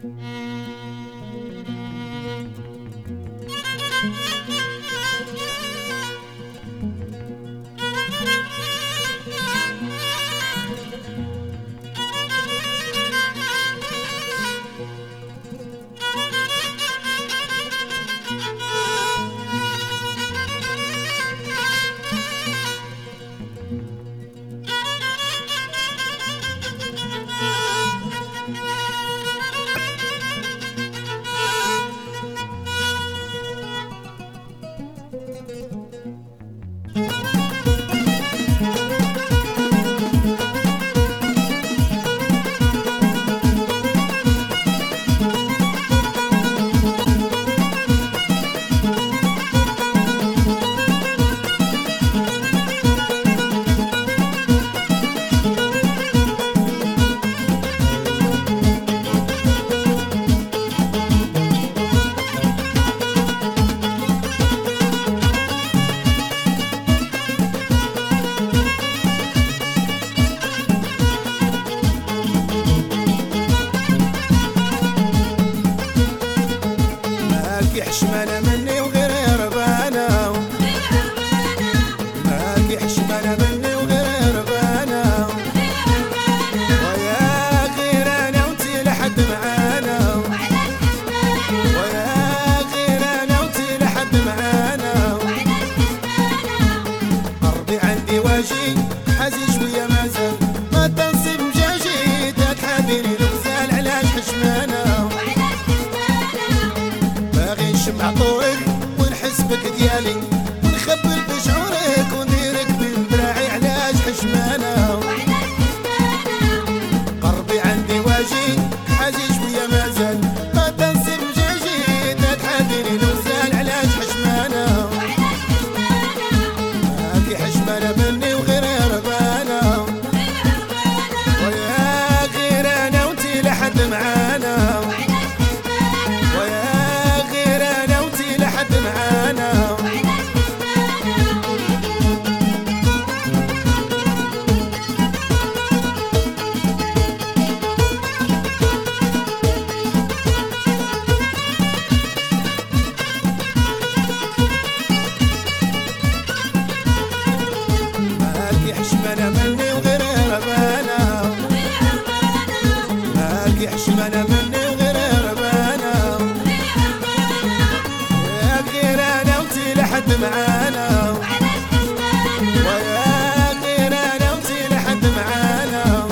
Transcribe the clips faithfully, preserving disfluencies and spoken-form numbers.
حشمانة مني وغير ربانا، ماكي حشمانة مني وغير ربانا، ويا غير انا وانتي لحد معانا، ويا غير انا وانتي لحد معانا، قربي عندي واجي حزين شوية مازال ما تنصب مجاجي تتحابيني الغزال علاش حشمانة نشمع طورك ونحس بك ديالي ونخبر بشعورك ونديرك من دراعي علاش حشمانة قربي عندي واجي حاجي شوية مازال ما تنسي مجاجي تتحديني الوزال علاش حشمانة ماكي حشمانة مني وغير ربانا ويا غير انا وانتي لحد معانا معانا ماكي حشمانة مني وغير ربانا ماكي حشمانة مني وغير ربانا لحد معانا ويا غير انا وانتي لحد معانا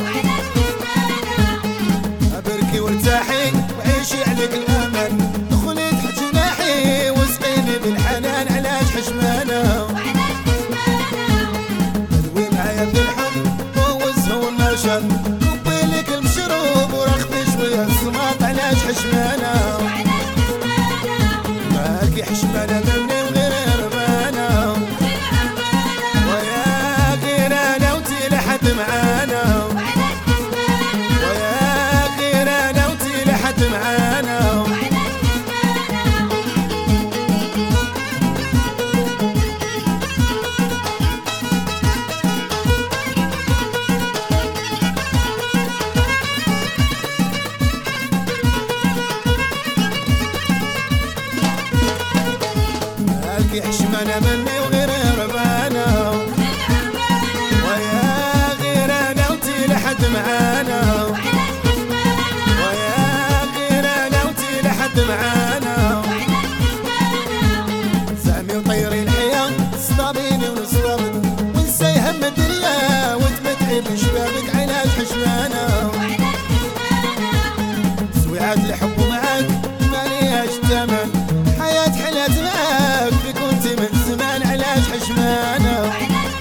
ابركي وارتاحي وعيشي عليك الامل دخلي تحت جناحي واسقيني بالحنان علاش حشمانة تدوي معايا بالحب فوز هو النشر كبي لك المشروب ورخبي شوية الصماط علاش حشمانة ماكي حشمانة مني معانا ويا غير انا وانتي لحد معانا ماكي حشمانة مني وغير ربانا لحد معانا ويا غير انا وانتي لحد معانا زعمي وطيري الحياة صطابيني ونصطابك ونسي هم الدنيا وتمتعي بشبابك علاش حشمانة سويعات الحب معاك ماليهاش تمن حياة حلات معاك بك وانتي من زمان علاش حشمانة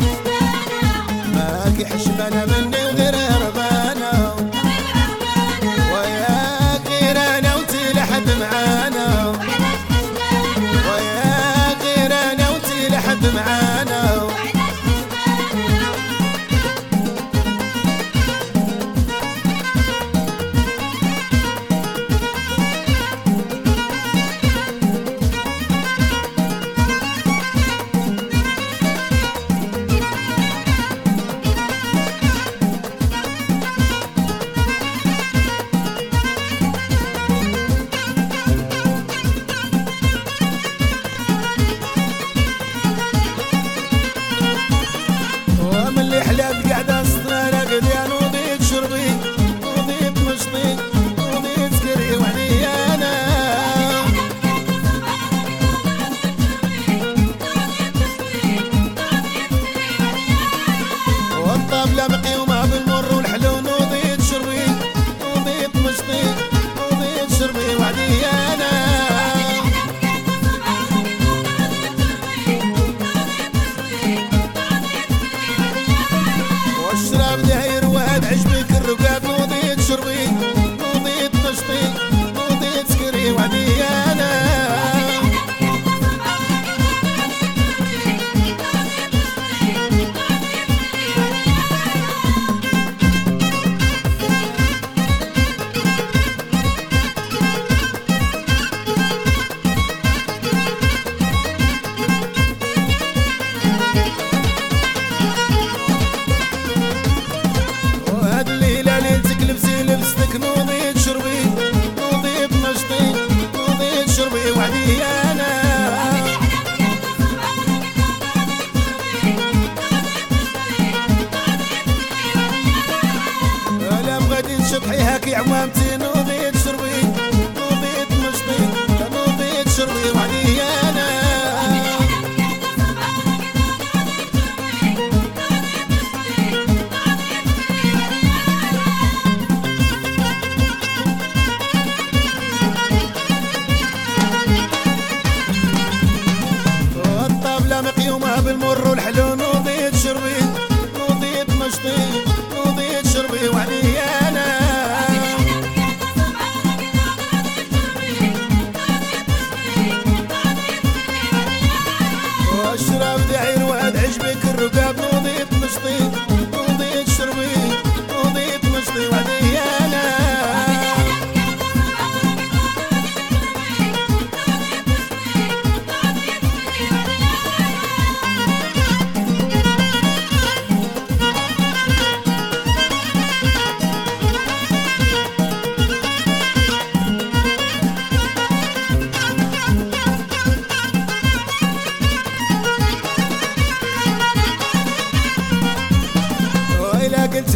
ماكي حشمانة مني وغير ربانا ويا غير انا وانتي لحد معانا ويا غير انا وانتي لحد معانا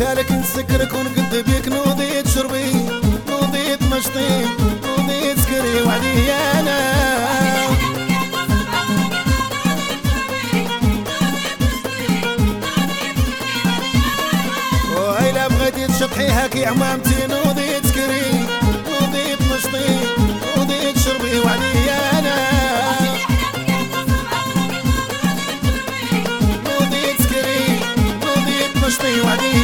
تالك نسكرك ونقد بيك نوضي تشربي نوضي تمشطي نوضي تسكري وعدي انا وإلا بغيتي تشطحي هاكي عمامتي نوضي تسكري نوضي تمشطي نوضي تشربي وعدي انا نوضي تسكري نوضي تمشطي وعدي